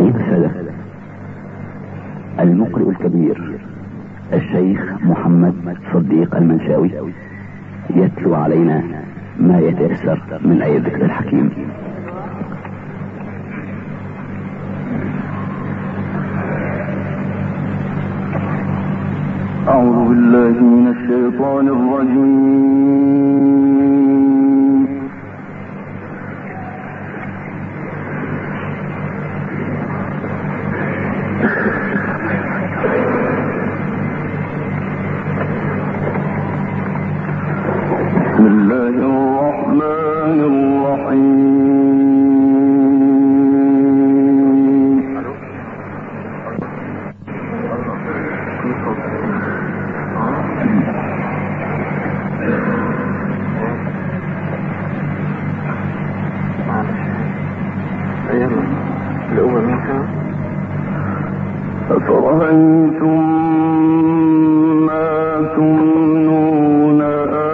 أيها السادة، المقرئ الكبير الشيخ محمد صديق المنشاوي يتلو علينا ما يتيسر من آية الذكر الحكيم. أعوذ بالله من الشيطان الرجيم. بسم الله الرحمن الرحيم. أفرأيتم ما تمنون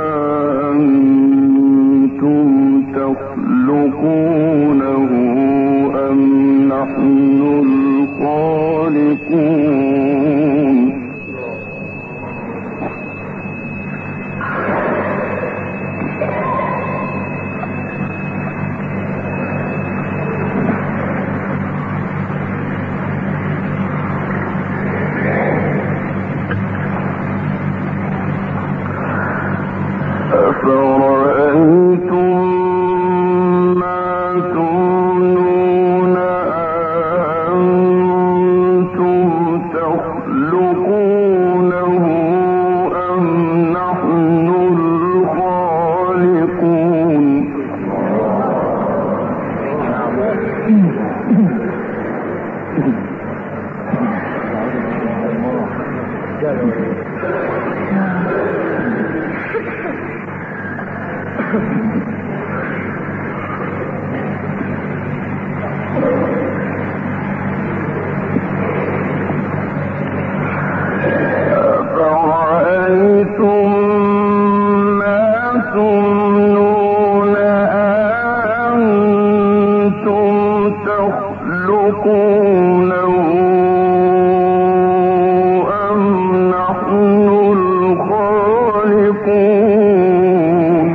أأنتم تخلقونه أم نحن الخالقون. أفرأيتم ما تمنون أأنتم تخلقونه أم نحن الخالقون. أفرأيتم ما تمنون أأنتم تخلقونه أم نحن الخالقون.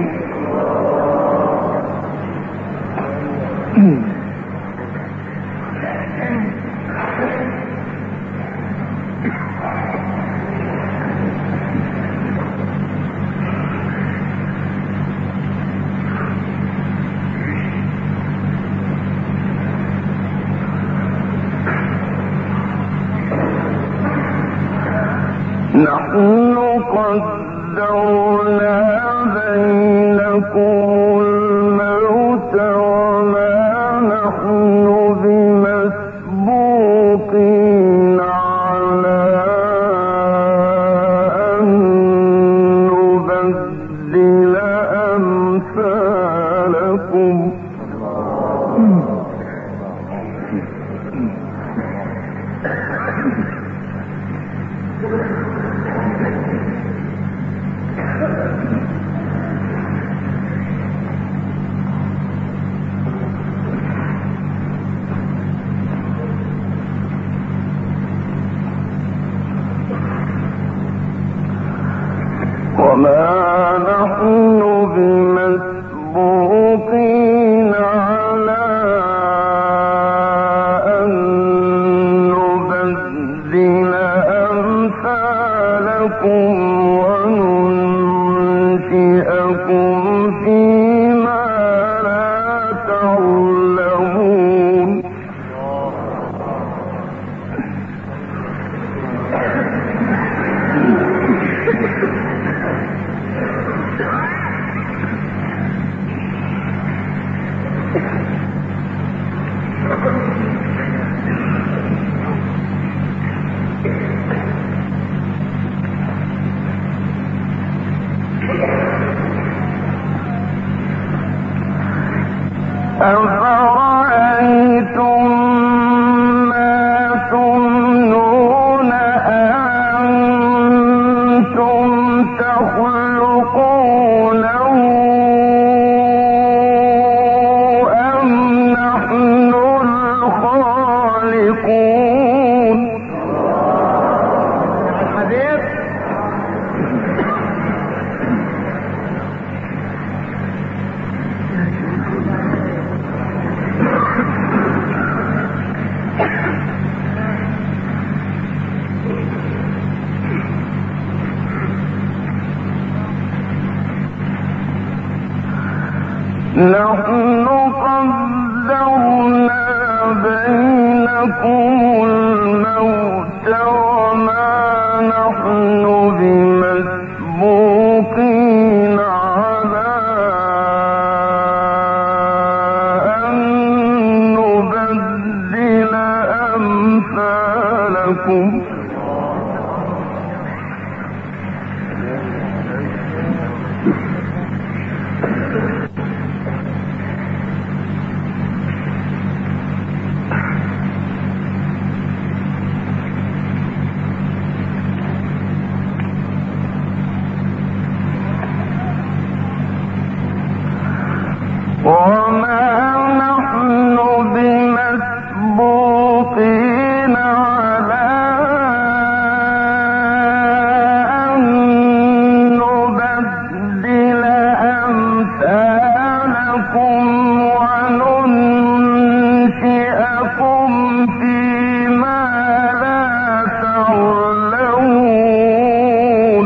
نحن قدرنا بينكم الموت وما نحن بمسبوقين على أن نبدل أمثالكم. وما نحن بمسبوقين على أن نبدل أمثالكم وننشئكم فيما لا تعلمون. الخالقون. نحن قدرنا بينكم الموت وما نحن بمسبوقين على أن نبدل أمثالكم. وما نحن بمسبوقين على أن نبدل أمثالكم وننشئكم فيما لا تعلمون.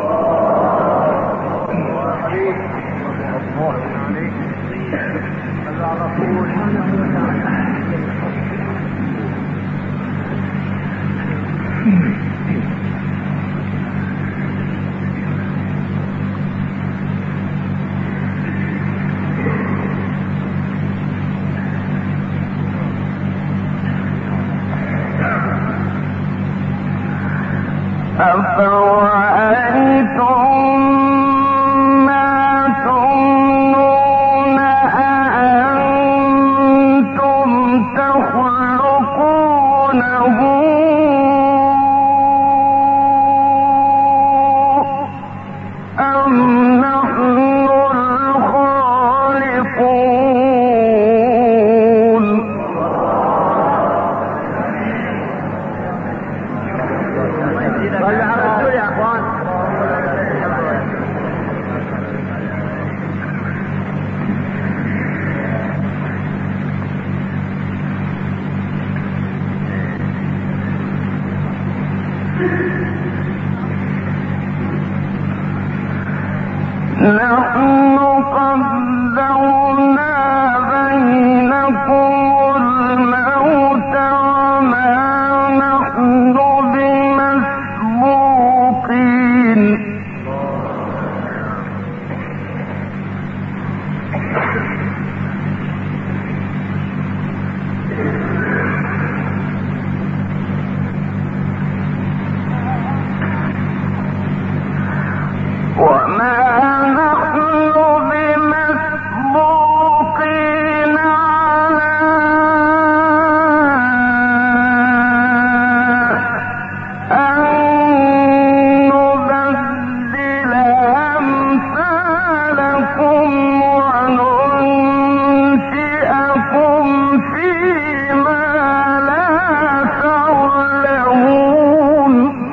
أفرأيتم ما تمنون أأنتم تخلقونه أم نحن الخالقون؟ نحن قدرنا بينكم الموت وما نحن بمسبوقين. وما نحن بمسبوقين على أن نبدل أمثالكم وننشئكم فيما لا تعلمون.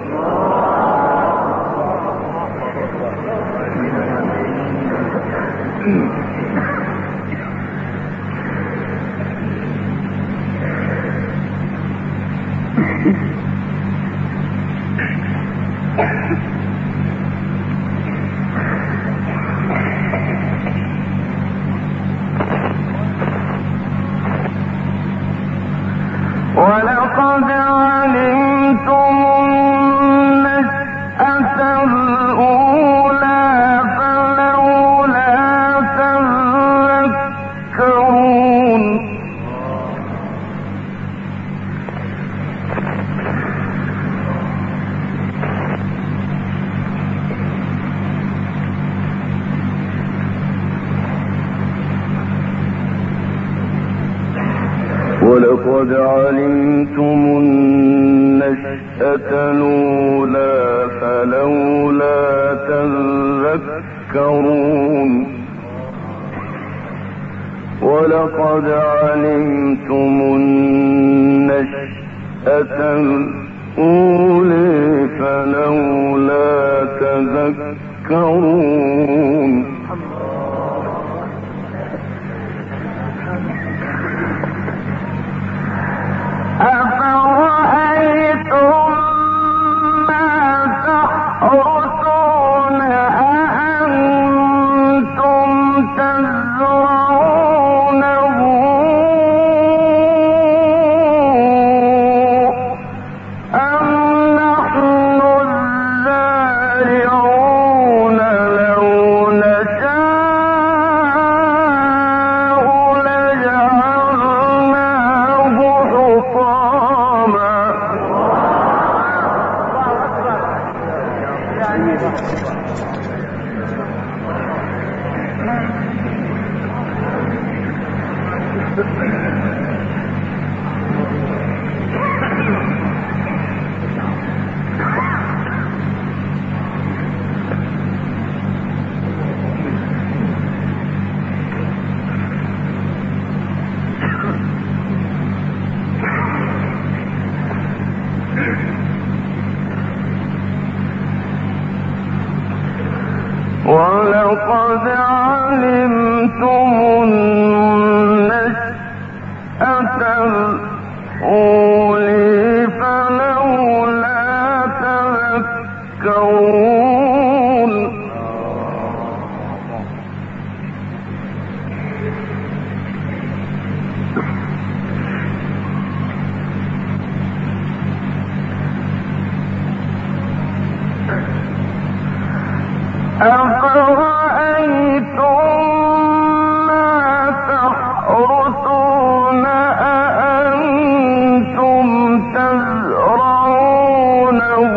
ولقد علمتم النشأة الأولى فلولا تذكرون. ولقد علمتم النشأة الأولى فلولا تذكرون. ولقد علمتم النشأة الأولى فلولا تذكرون أفرأيتم ما تحرثون أأنتم تزرعونه أم نحن الزارعون لو نشاء لجعلناه حطاما ولقد علمتم النشأة الأولى فلولا تذكرون أفرأيتم ما تحرثون أأنتم تزرعونه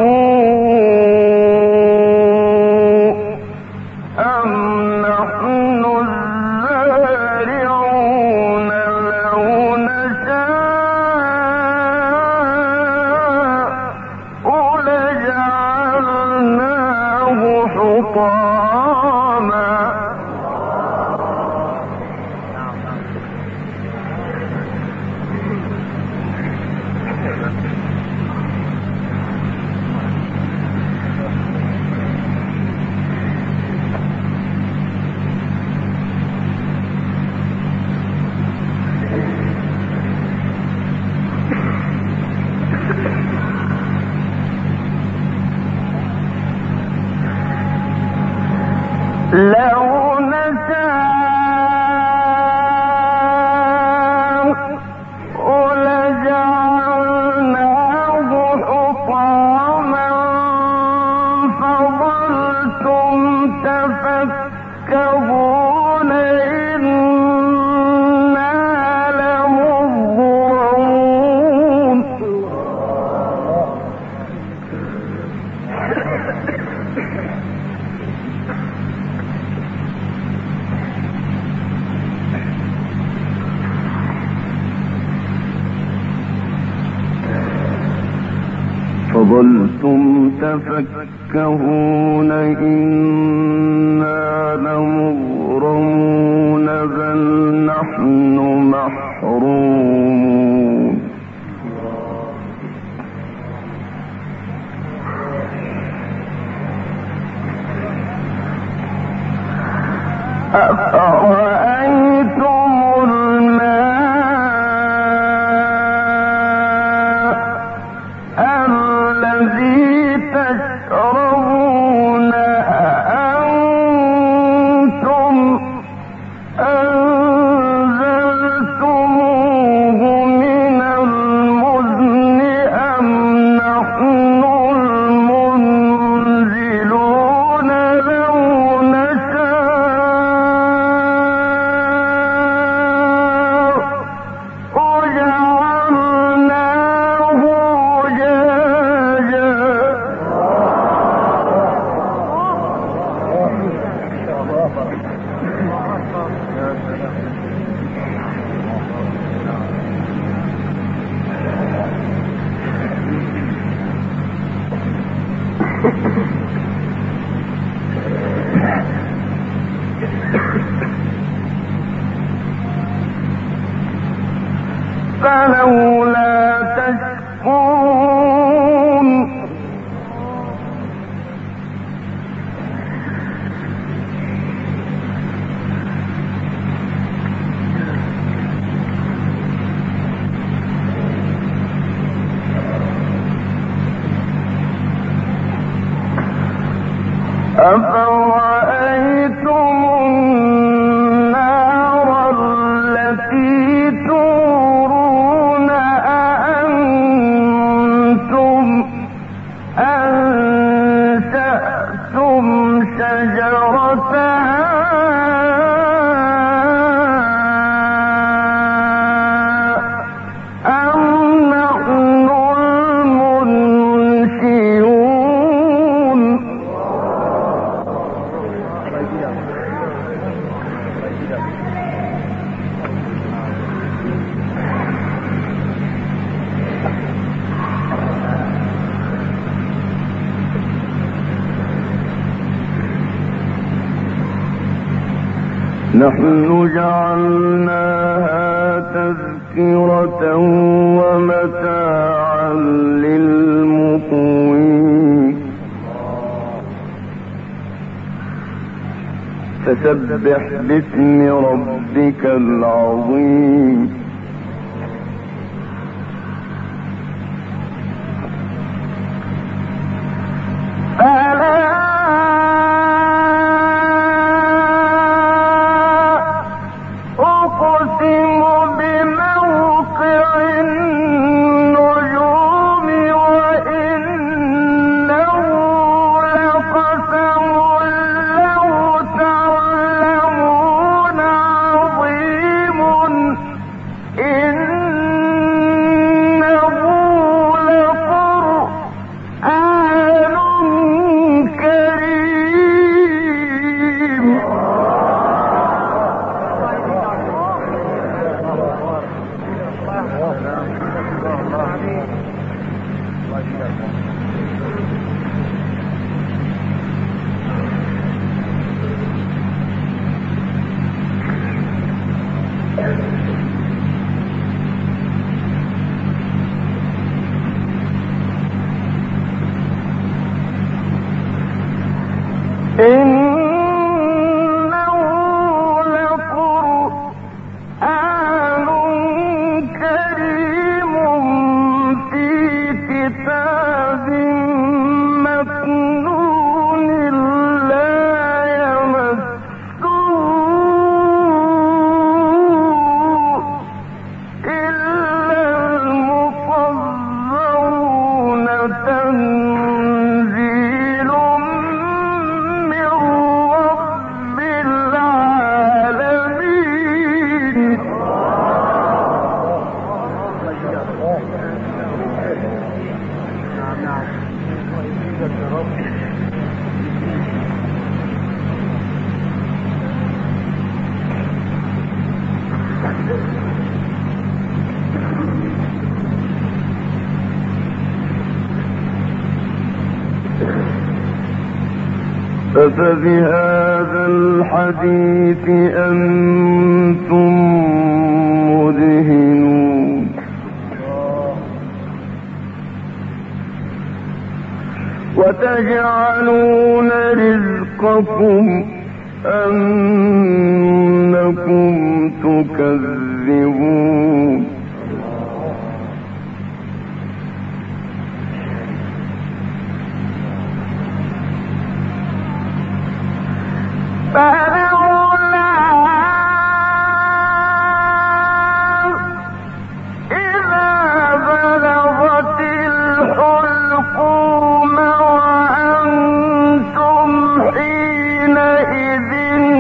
أم نحن الزارعون لو نشاء لجعلناه حطاما لو نشاء لجعلناه حطاما فظلتم تفكهون إنا لمغرمون فظلتم تفكهون إنا لمغرمون بل نحن محرومون أفرأيتم الماء الذي تشربون أأنتم أنزلتموه من المزن أم نحن المنزلون لو نشاء أفرأيتم النار التي تورون أأنتم أنشأتم شجرتها أم نحن المنشئون نحن جعلناها تذكرة ومتاعا للمقوين فسبح باسم ربك العظيم أقسم بموقع النجوم وإنه لقسم لو تعلمون عظيم إنه لقرآن كريم إنه لقرآن كريم في كتاب مكنون لا يمسه إلا المطهرون تنزيل من رب العالمين فبهذا الحديث أنتم مدهنون وتجعلون رزقكم أنكم تكذبون فلولا إذا بلغت الحلقوم وأنتم حينئذ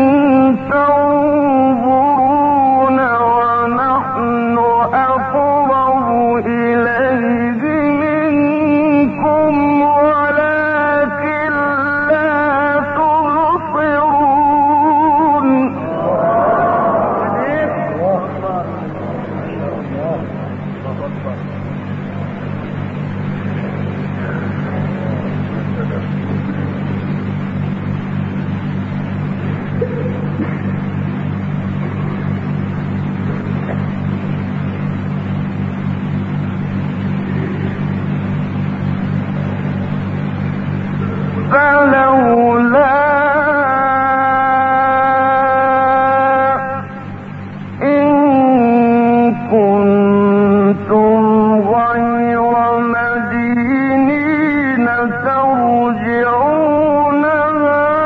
تنظرون ونحن أقرب إليه منكم ولكن لا تبصرون فلولا إن كنتم غير مدينين ترجعونها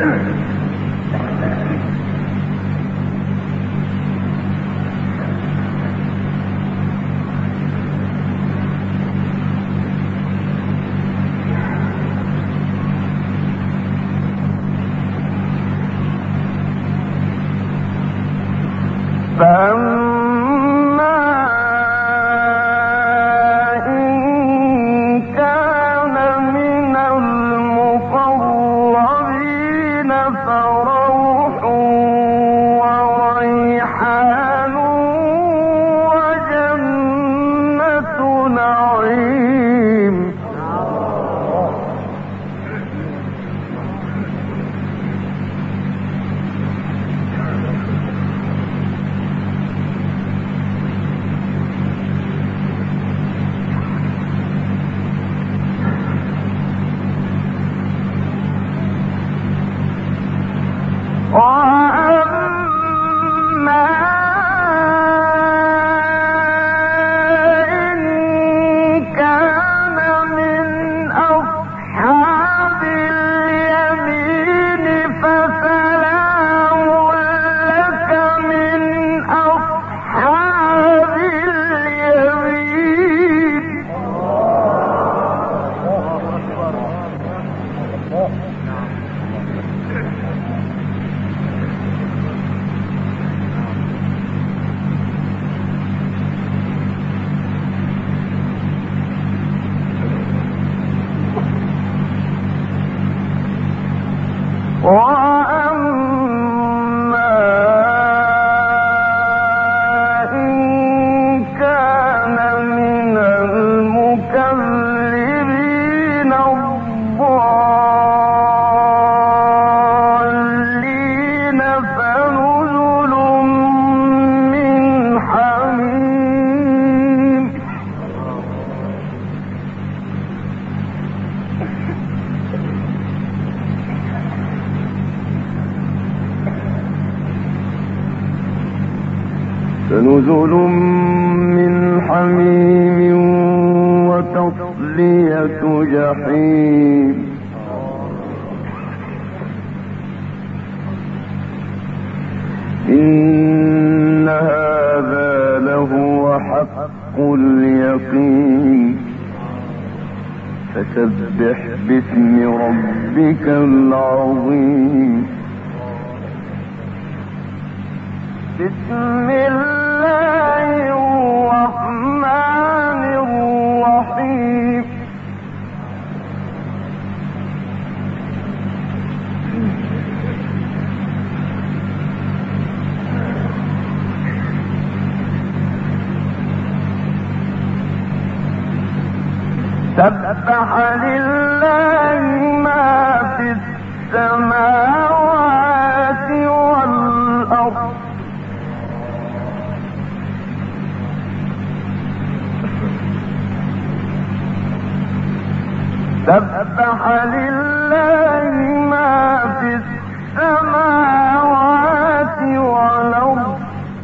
فنزل من حميم وتصلية جحيم إن هذا لهو حق اليقين فسبح باسم ربك العظيم بسم الله الرحمن الرحيم سبح لله ما في السماوات والأرض سبح لله ما في السماوات والأرض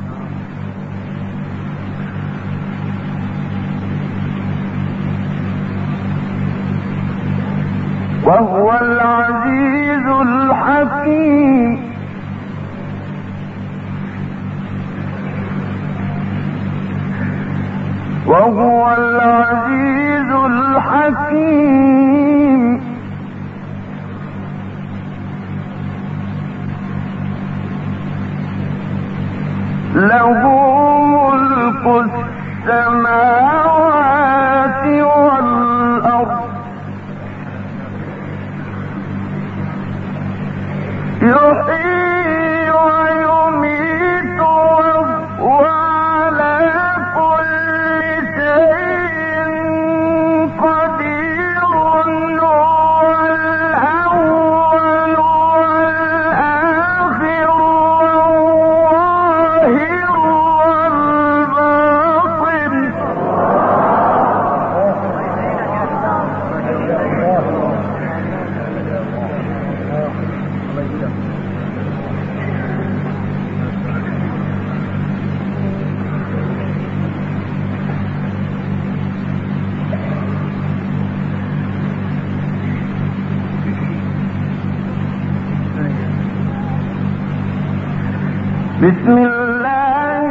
وهو العزيز الحكيم وهو العزيز الحكيم له ملك السماوات والأرض يحيي ويميت وهو على كل شيء قدير هو الأول والآخر والظاهر والباطن بسم الله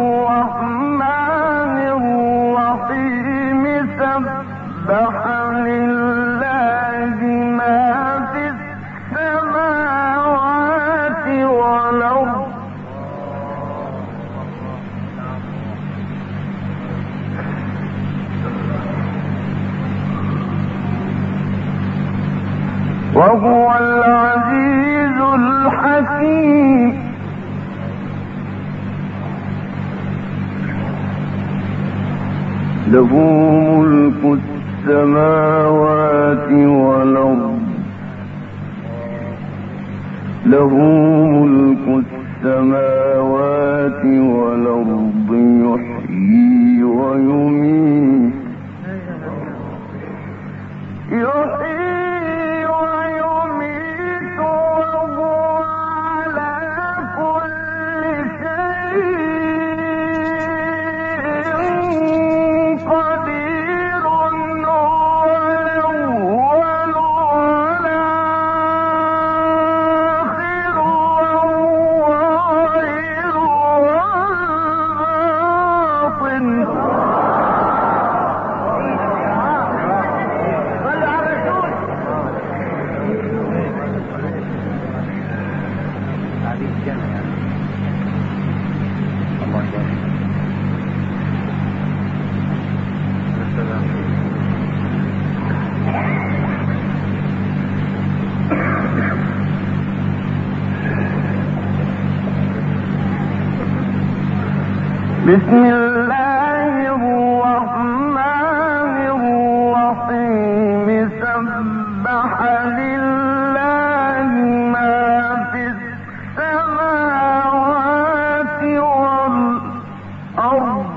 الرحمن الرحيم سبح لله ما في السماوات والأرض وهو العزيز الحكيم له ملك السماوات والأرض له ملك السماوات والأرض يحيي ويميت بسم الله الرحمن الرحيم سبح لله ما في السماوات والأرض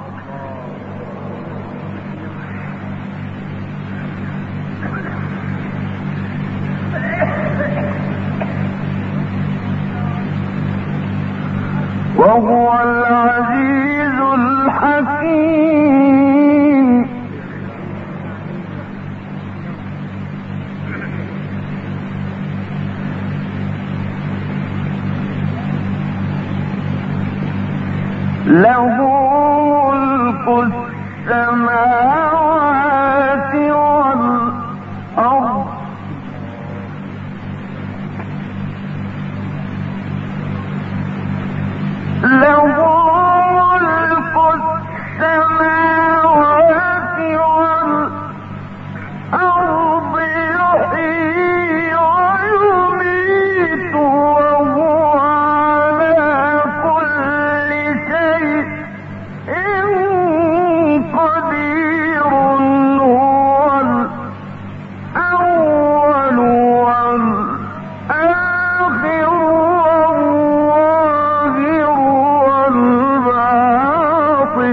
وهو العزيز الحكيم له ملك السماوات والأرض له ملك السماوات والأرض يحيي ويميت وهو على كل شيء قدير هو الأول والآخر والظاهر والباطن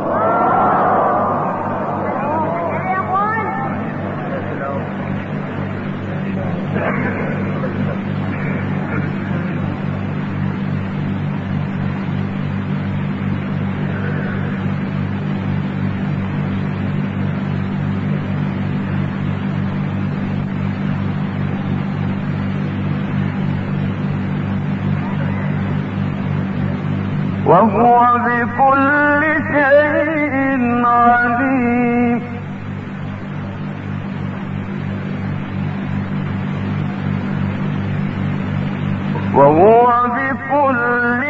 وهو بكل شيء عليم وهو بكل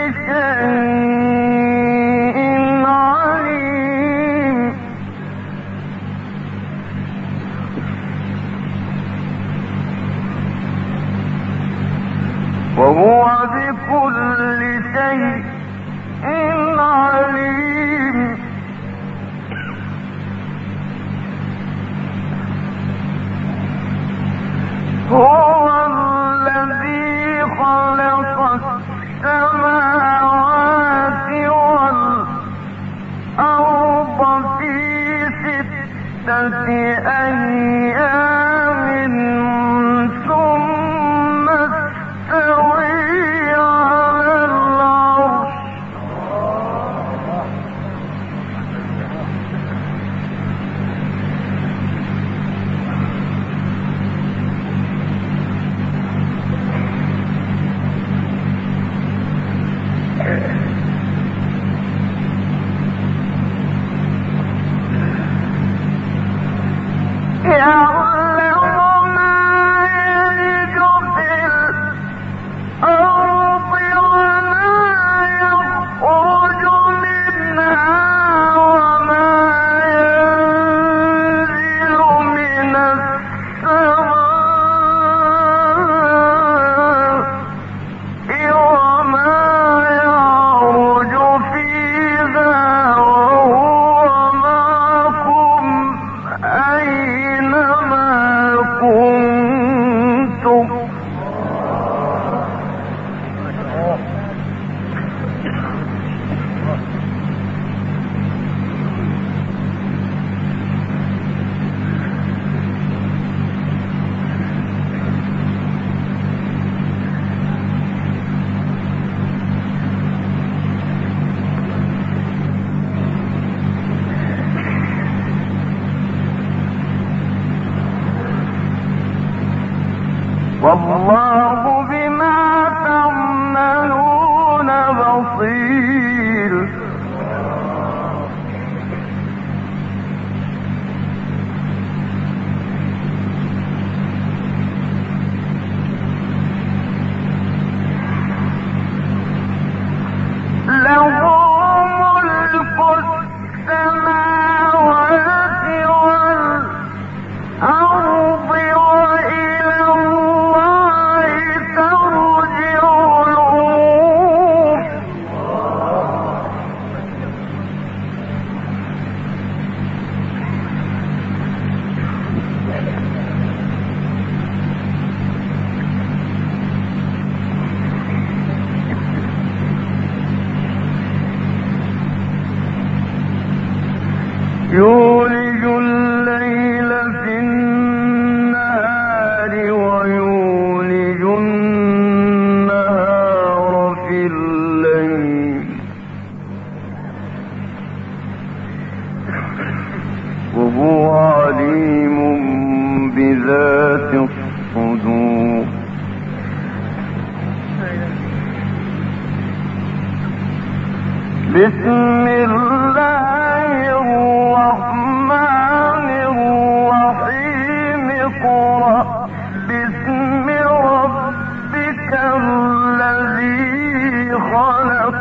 شيء عليم وهو بكل شيء عليم هو الذي خلق السماوات والأرض في 6 أيام ثم استوى على العرش والله بما تعملون بصير. له ملك السماوات والأرض وإلى الله ترجع الأمور. يولج الليل في النهار ويولج النهار في الليل وهو عليم بذات الصدور. بسم الله الرحمن الرحيم. اقرأ باسم ربك الذي خلق.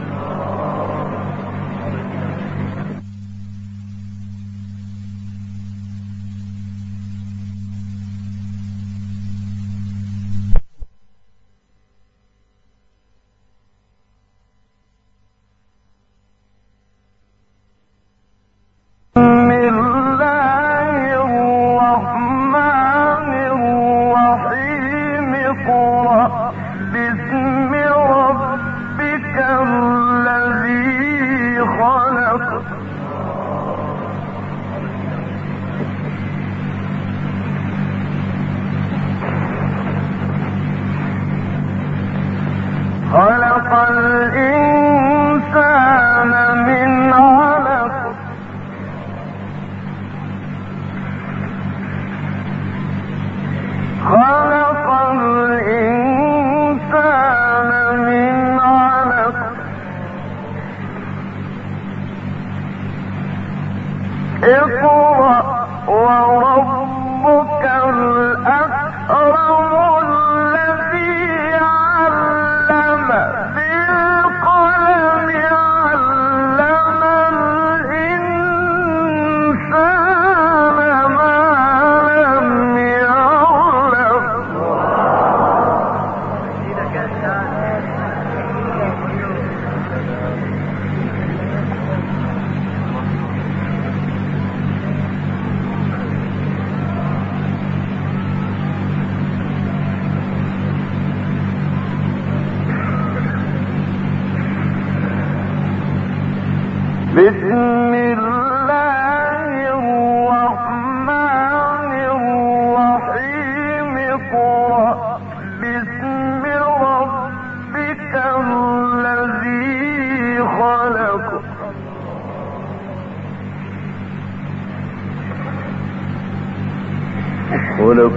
خلق الإنسان من علق. خلق الإنسان من علق. اقرأ وربك الأكرم الذي علم بالقلم علم الإنسان ما لم يعلم. بسم الله الرحمن الرحيم. اقرأ باسم ربك الذي خلق. خلق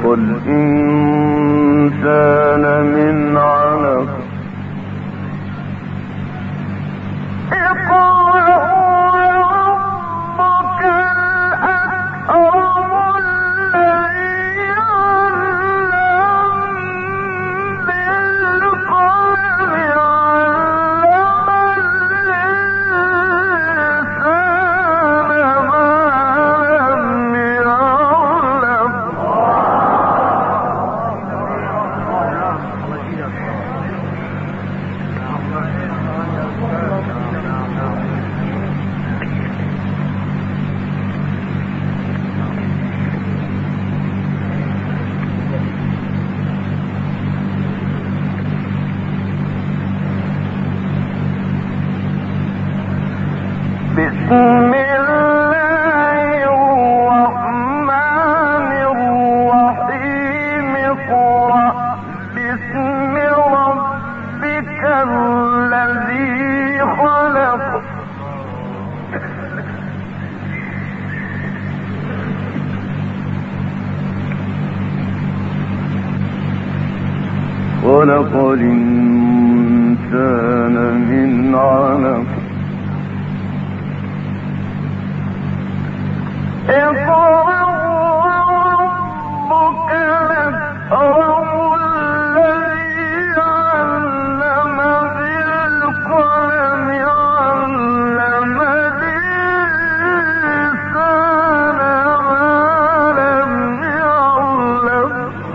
الإنسان من علق. خلق الإنسان من علق اقرأ وربك الأكرم الذي علم بالقلم علم الإنسان ما لم يعلم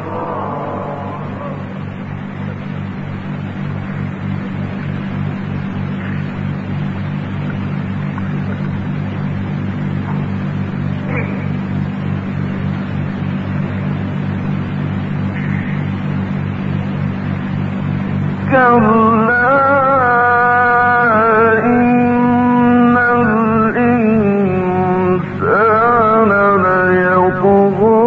كلا إن الإنسان ليطغى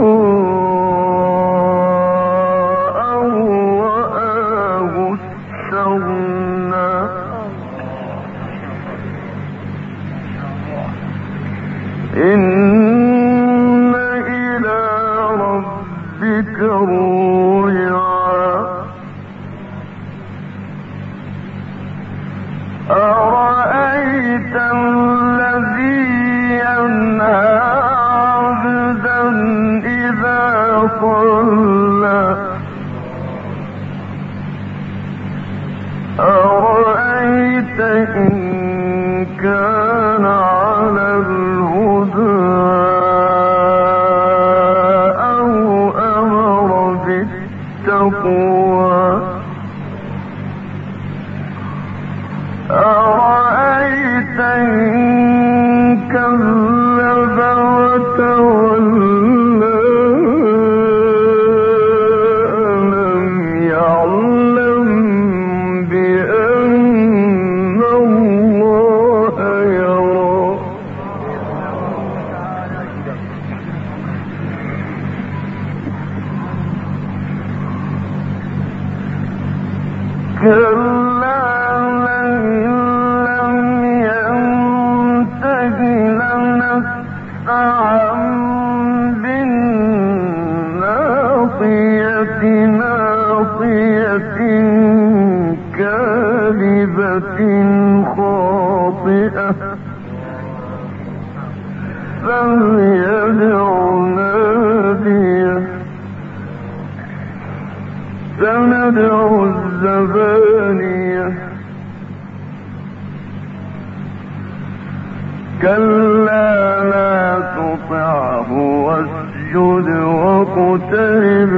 أن رآه استغنى إن إلى ربك الرجعى أرأيت الذي ينهى عبدا إذا صلى أرأيت إن كان على الهدى أو أمر بالتقوى أرأيت إن كذب وتولى ألم يعلم بأن الله يرى كلا كاذبة خاطئة فليدع ناديه سندع الزبانية كلا لا تطعه واسجد واقترب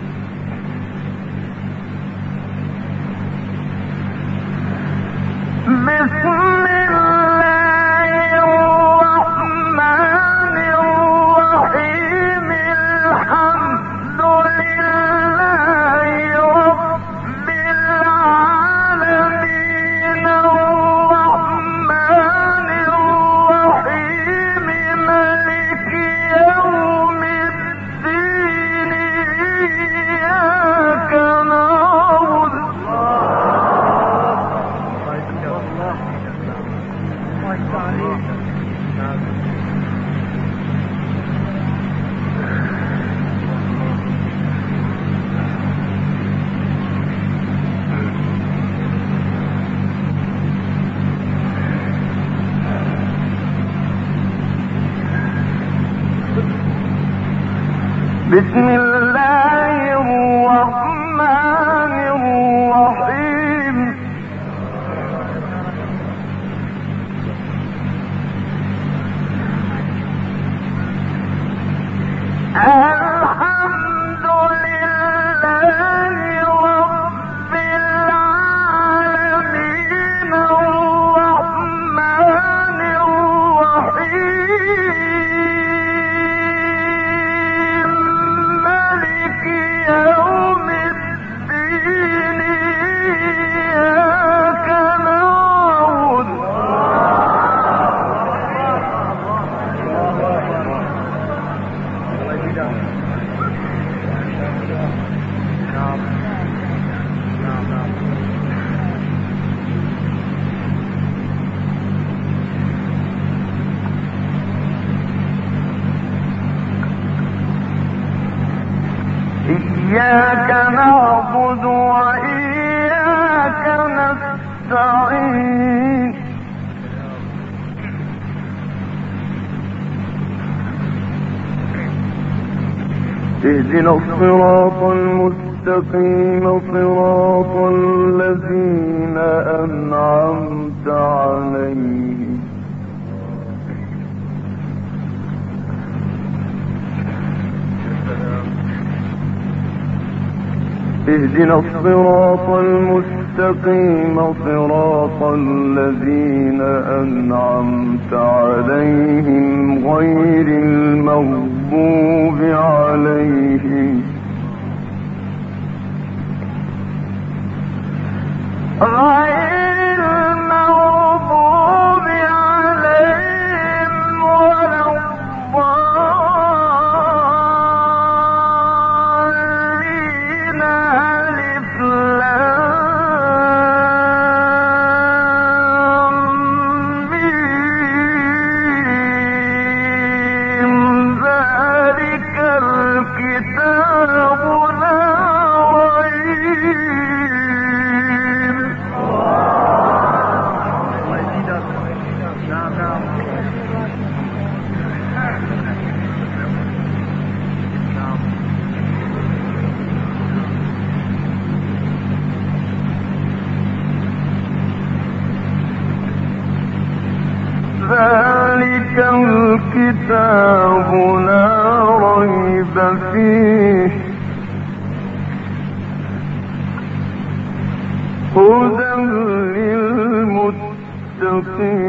بسم الله الرحمن الرحيم الحمد لله رب العالمين الرحمن الرحيم مالك يوم الدين إياك نعبد وإياك نستعين اهدنا الصراط المستقيم صراط الذين أنعمت عليهم اهدنا الصراط المستقيم صراط الذين أنعمت عليهم غير المغضوب عليهم غير المغضوب عليهم ولا الضالين ألف لام ميم ذلك الكتاب لا ريب ذلك الكتاب لا ريب فيه هدى للمتقين